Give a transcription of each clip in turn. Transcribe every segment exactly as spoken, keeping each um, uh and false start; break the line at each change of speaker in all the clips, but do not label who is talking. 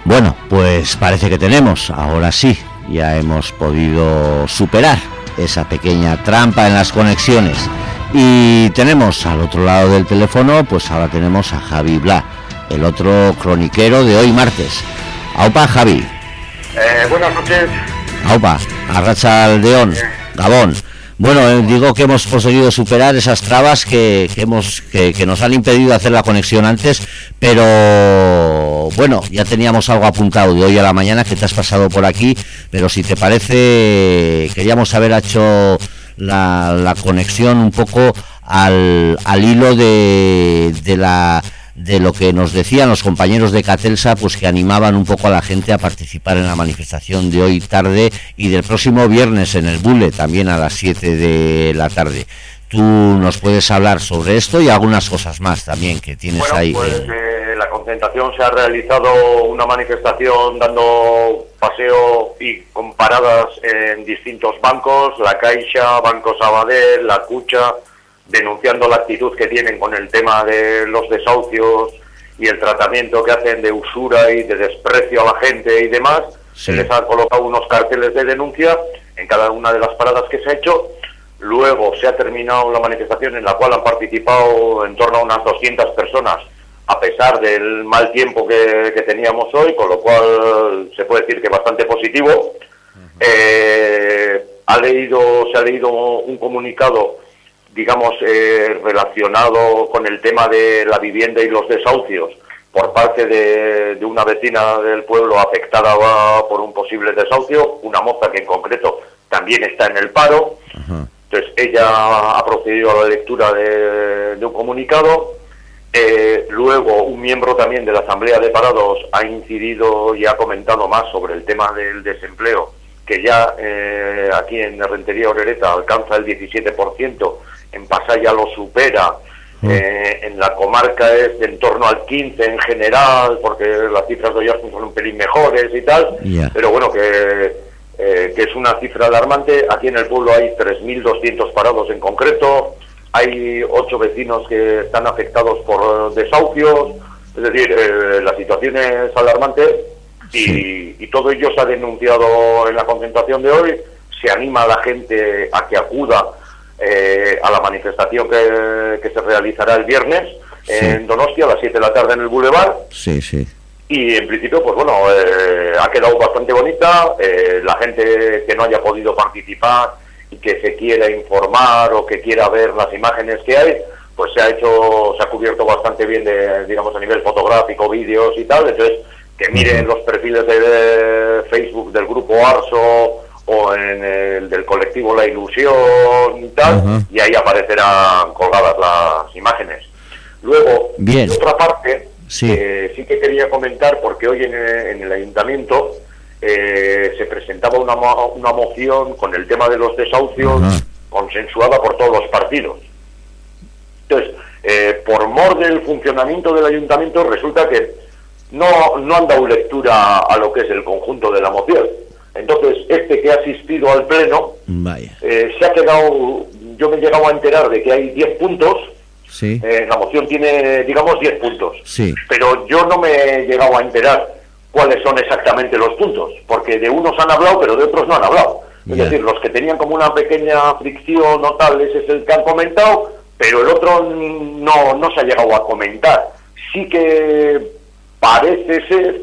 Bueno, pues parece que tenemos, ahora sí, ya hemos podido superar esa pequeña trampa en las conexiones. Y tenemos al otro lado del teléfono, pues ahora tenemos a Javi Bla, el otro croniquero de hoy martes. Aupa, Javi.
Eh, buenas noches.
Aupa, Arratsaldeon, Gabón. Bueno, eh, digo que hemos conseguido superar esas trabas que, que hemos que, que nos han impedido hacer la conexión antes, pero bueno, ya teníamos algo apuntado de hoy a la mañana que te has pasado por aquí, pero si te parece, queríamos haber hecho la, la conexión un poco al, al hilo de, de la de lo que nos decían los compañeros de Catelsa, pues que animaban un poco a la gente a participar en la manifestación de hoy tarde y del próximo viernes en el Bule, también a las siete de la tarde. Tú nos puedes hablar sobre esto y algunas cosas más también que tienes
bueno,
ahí.
Pues eh, la concentración se ha realizado una manifestación dando paseo y con paradas en distintos bancos, la Caixa, Banco Sabadell, la Cucha, denunciando la actitud que tienen con el tema de los desahucios y el tratamiento que hacen de usura y de desprecio a la gente y demás.
Sí.
Se les han colocado unos carteles de denuncia en cada una de las paradas que se ha hecho. Luego se ha terminado la manifestación, en la cual han participado en torno a unas doscientas personas, a pesar del mal tiempo que, que teníamos hoy, con lo cual se puede decir que bastante positivo. Uh-huh. eh, ha leído, se ha leído un comunicado, digamos, eh, relacionado con el tema de la vivienda y los desahucios, por parte de, de una vecina del pueblo afectada por un posible desahucio, una moza que en concreto también está en el paro. Uh-huh. Entonces ella ha procedido a la lectura de, de un comunicado. Eh, luego un miembro también de la Asamblea de Parados ha incidido y ha comentado más sobre el tema del desempleo, que ya eh, aquí en Rentería Orereta alcanza el diecisiete por ciento, en Pasaya lo supera, mm. eh, en la comarca es de en torno al quince por ciento en general, porque las cifras de Oyarzun son un pelín mejores y tal, yeah. pero bueno, que, eh, que es una cifra alarmante. Aquí en el pueblo hay tres mil doscientos parados en concreto, hay ocho vecinos que están afectados por desahucios, es decir, eh, la situación es alarmante. Sí. Y, y todo ello se ha denunciado en la concentración de hoy. Se anima a la gente a que acuda eh, a la manifestación que, que se realizará el viernes, sí. en Donostia a las siete de la tarde en el Boulevard.
Sí, sí.
Y en principio, pues bueno, eh, ha quedado bastante bonita. Eh, la gente que no haya podido participar y que se quiera informar o que quiera ver las imágenes que hay, pues se ha hecho, se ha cubierto bastante bien de, digamos, a nivel fotográfico, vídeos y tal. Entonces, que miren los perfiles de Facebook del grupo Arso o en el del colectivo La Ilusión y tal, uh-huh. y ahí aparecerán colgadas las imágenes. Luego,
bien.
De otra parte,
sí.
Eh, sí que quería comentar, porque hoy en, en el ayuntamiento eh, se presentaba una, una moción con el tema de los desahucios, uh-huh. consensuada por todos los partidos. Entonces, eh, por mor del funcionamiento del ayuntamiento, resulta que No, no han dado lectura a lo que es el conjunto de la moción. Entonces, este que ha asistido al pleno,
Vaya.
Eh, se ha quedado, yo me he llegado a enterar de que hay diez puntos,
sí.
eh, la moción tiene, digamos, diez puntos,
sí.
pero yo no me he llegado a enterar cuáles son exactamente los puntos, porque de unos han hablado, pero de otros no han hablado. Es yeah. decir, los que tenían como una pequeña fricción o tal, ese es el que han comentado, pero el otro no, no se ha llegado a comentar. Sí que parece ser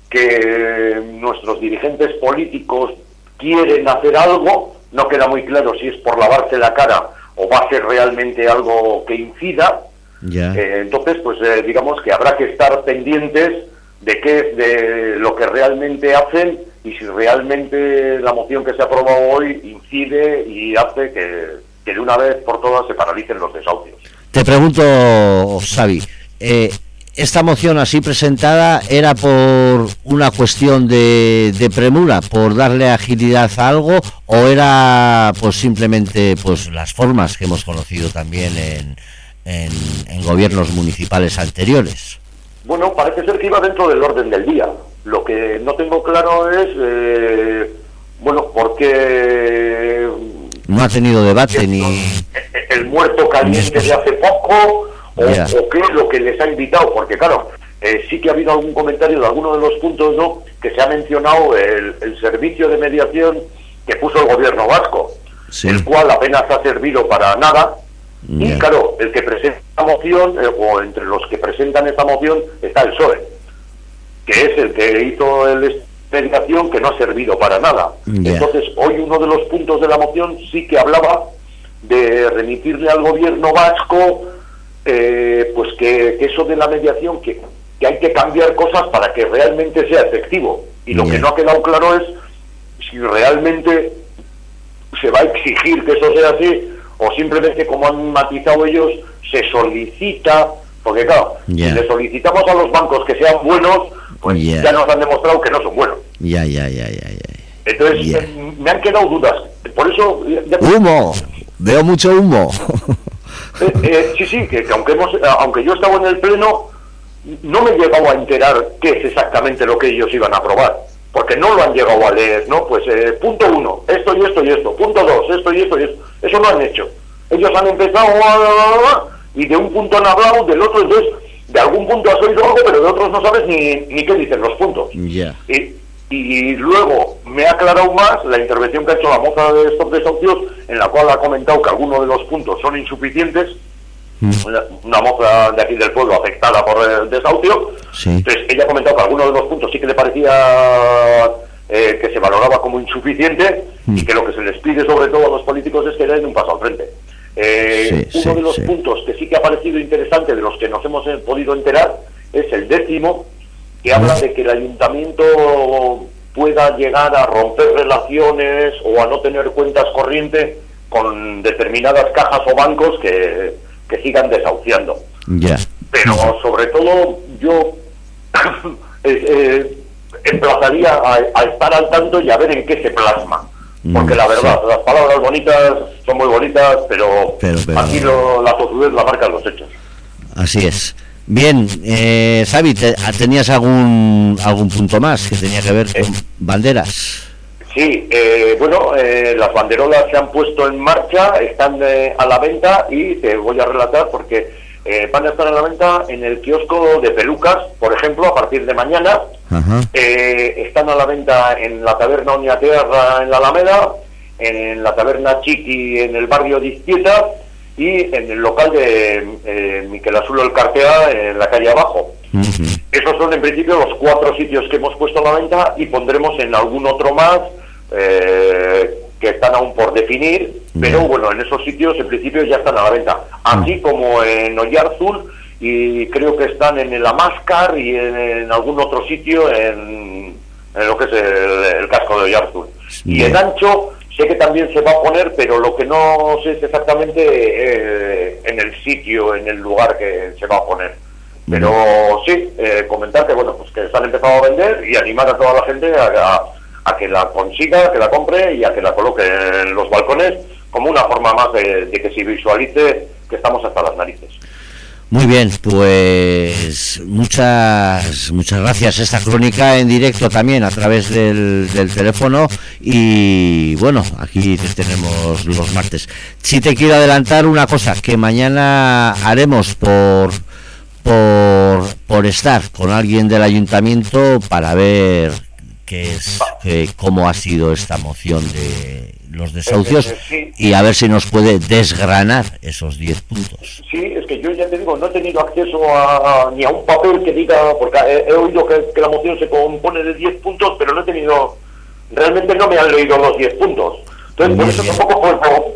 que nuestros dirigentes políticos quieren hacer algo, no queda muy claro si es por lavarse la cara o va a ser realmente algo que incida.
Yeah.
Eh, entonces, pues eh, digamos que habrá que estar pendientes de qué es de lo que realmente hacen y si realmente la moción que se ha aprobado hoy incide y hace que, que de una vez por todas se paralicen los desahucios.
Te pregunto, Xavi, eh, ¿esta moción así presentada era por una cuestión de, de premura, por darle agilidad a algo, o era pues simplemente pues las formas que hemos conocido también en, en, en gobiernos municipales anteriores?
Bueno, parece ser que iba dentro del orden del día. Lo que no tengo claro es, eh, bueno, por qué...
No ha tenido debate ni...
El muerto caliente de hace poco... O, yeah. o qué es lo que les ha invitado, porque claro, eh, sí que ha habido algún comentario de alguno de los puntos, ¿no?, que se ha mencionado el, el servicio de mediación que puso el gobierno vasco, sí. el cual apenas ha servido para nada. Yeah. Y claro, el que presenta la moción, eh, o entre los que presentan esta moción, está el P S O E, que es el que hizo el mediación, que no ha servido para nada. Yeah. Entonces, hoy uno de los puntos de la moción sí que hablaba de remitirle al gobierno vasco, eh, pues que, que eso de la mediación, que, que hay que cambiar cosas para que realmente sea efectivo. Y lo yeah. que no ha quedado claro es si realmente se va a exigir que eso sea así, o simplemente, como han matizado ellos, se solicita, porque claro, yeah. si le solicitamos a los bancos que sean buenos, pues yeah. ya nos han demostrado que no son buenos.
Ya, ya, ya, ya, ya.
Entonces, yeah. eh, me han quedado dudas. Por eso... Ya...
¡Humo! Veo mucho humo.
eh, eh, sí, sí, que, que aunque, hemos, aunque yo estaba en el pleno, no me he llegado a enterar qué es exactamente lo que ellos iban a aprobar. Porque no lo han llegado a leer, ¿no? Pues eh, punto uno, esto y esto y esto. Punto dos, esto y esto y esto. Eso no han hecho. Ellos han empezado a... y de un punto han hablado, del otro, entonces, de algún punto has oído algo, pero de otros no sabes ni, ni qué dicen los puntos.
Yeah.
Y, y luego me ha aclarado más la intervención que ha hecho la moza de Stop Desahucios, en la cual ha comentado que algunos de los puntos son insuficientes. Mm. Una, una moza de aquí del pueblo afectada por el desahucio.
Sí.
Entonces ella ha comentado que algunos de los puntos sí que le parecía eh, que se valoraba como insuficiente, mm. y que lo que se les pide sobre todo a los políticos es que den un paso al frente. Eh,
sí,
uno
sí,
de los
sí.
puntos que sí que ha parecido interesante, de los que nos hemos eh, podido enterar, es el décimo, que habla de que el ayuntamiento pueda llegar a romper relaciones o a no tener cuentas corrientes con determinadas cajas o bancos que, que sigan desahuciando.
Yeah.
Pero sobre todo yo eh, eh, emplazaría a, a estar al tanto y a ver en qué se plasma. Porque la verdad, sí. las palabras bonitas son muy bonitas, pero, pero, pero... aquí lo, la tozudez la marcan los hechos.
Así es. Bien, eh, Xavi, te, ¿tenías algún algún punto más que tenía que ver con eh, banderas?
Sí, eh, bueno, eh, las banderolas se han puesto en marcha, están eh, a la venta, y te voy a relatar porque eh, van a estar a la venta en el kiosco de Pelucas, por ejemplo, a partir de mañana. Eh, están a la venta en la taberna Oñaterra en la Alameda, en la taberna Chiqui en el barrio de Izquieta, y en el local de eh, Miquel Azulo el Cartea en la calle abajo. Uh-huh. Esos son en principio los cuatro sitios que hemos puesto a la venta, y pondremos en algún otro más eh, que están aún por definir, uh-huh. pero bueno, en esos sitios en principio ya están a la venta, así uh-huh. como en Oyarzul, y creo que están en el Amáscar y en, en algún otro sitio en, en lo que es el, el casco de Oyarzul. Sí. Y en Ancho sé que también se va a poner, pero lo que no sé es exactamente eh, en el sitio, en el lugar que se va a poner. Pero sí, eh, comentar que bueno, pues que se han empezado a vender, y animar a toda la gente a, a, a que la consiga, que la compre y a que la coloque en los balcones, como una forma más de, de que se visualice que estamos hasta las narices.
Muy bien, pues muchas muchas gracias. Esta crónica en directo también a través del, del teléfono, y bueno, aquí te tenemos los martes. Sí te quiero adelantar una cosa, que mañana haremos por por por estar con alguien del ayuntamiento para ver qué es qué, cómo ha sido esta moción de los desahucios, eh, eh, sí. y a ver si nos puede desgranar esos diez puntos.
Sí, es que yo ya te digo, no he tenido acceso a, a ni a un papel que diga, porque he, he oído que, que la moción se compone de diez puntos, pero no he tenido, realmente no me han leído los diez puntos. Entonces, por eso tampoco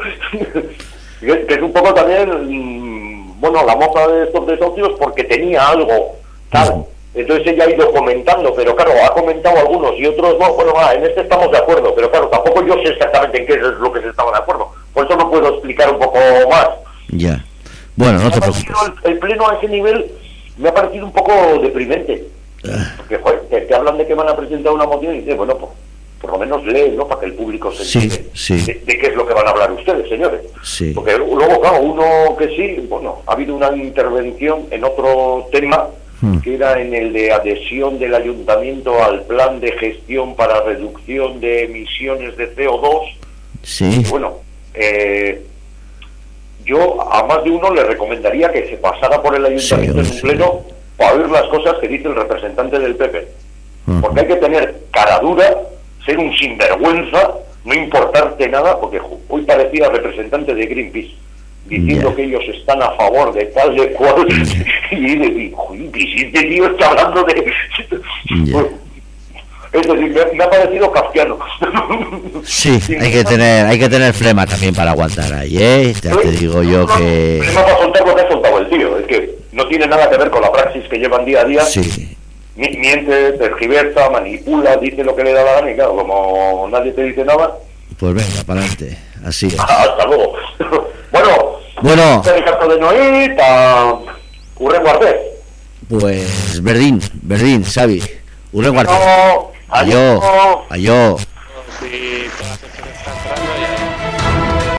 fue, que es un poco también, bueno, la moza de estos desahucios, porque tenía algo, tal. Uh-huh. Entonces ella ha ido comentando, pero claro, ha comentado algunos y otros no. Bueno, va, en este estamos de acuerdo, pero claro, tampoco yo sé exactamente en qué es lo que se estaba de acuerdo. Por eso no puedo explicar un poco más.
Ya. Bueno, no te preocupes.
El, el pleno a ese nivel me ha parecido un poco deprimente. Porque, joder, que, que hablan de que van a presentar una moción y dicen, bueno, pues, por lo menos lee, ¿no? Para que el público se entere
sí, sí.
de, de qué es lo que van a hablar ustedes, señores.
Sí.
Porque luego, claro, uno que sí, bueno, ha habido una intervención en otro tema, que era en el de adhesión del ayuntamiento al plan de gestión para reducción de emisiones de C O dos.
Sí.
Y bueno, eh, yo a más de uno le recomendaría que se pasara por el ayuntamiento sí, en un pleno, para oír las cosas que dice el representante del P P.
Uh-huh.
Porque hay que tener cara dura, ser un sinvergüenza, no importarte nada, porque hoy parecía representante de Greenpeace, diciendo yeah. que ellos están a favor de tal de cual, yeah. y le digo, y este tío está hablando de... Yeah. Es decir, me, me ha parecido kafkiano.
Sí, hay que tener hay que tener flema también para aguantar ahí, ¿eh? Ya te digo yo que...
Flema para soltar lo que ha soltado el tío, es que no tiene nada que ver con la praxis que llevan día a día.
Sí.
Miente, tergiversa, manipula, dice lo que le da la gana y claro, como nadie te dice nada...
Pues venga, para adelante, así es.
Hasta luego. Bueno,
bueno.
El caso de Noí, ta... Urren guardé.
Pues, Verdín, Verdín, Xavi, Urren guardé.
No,
Ayó, ayó.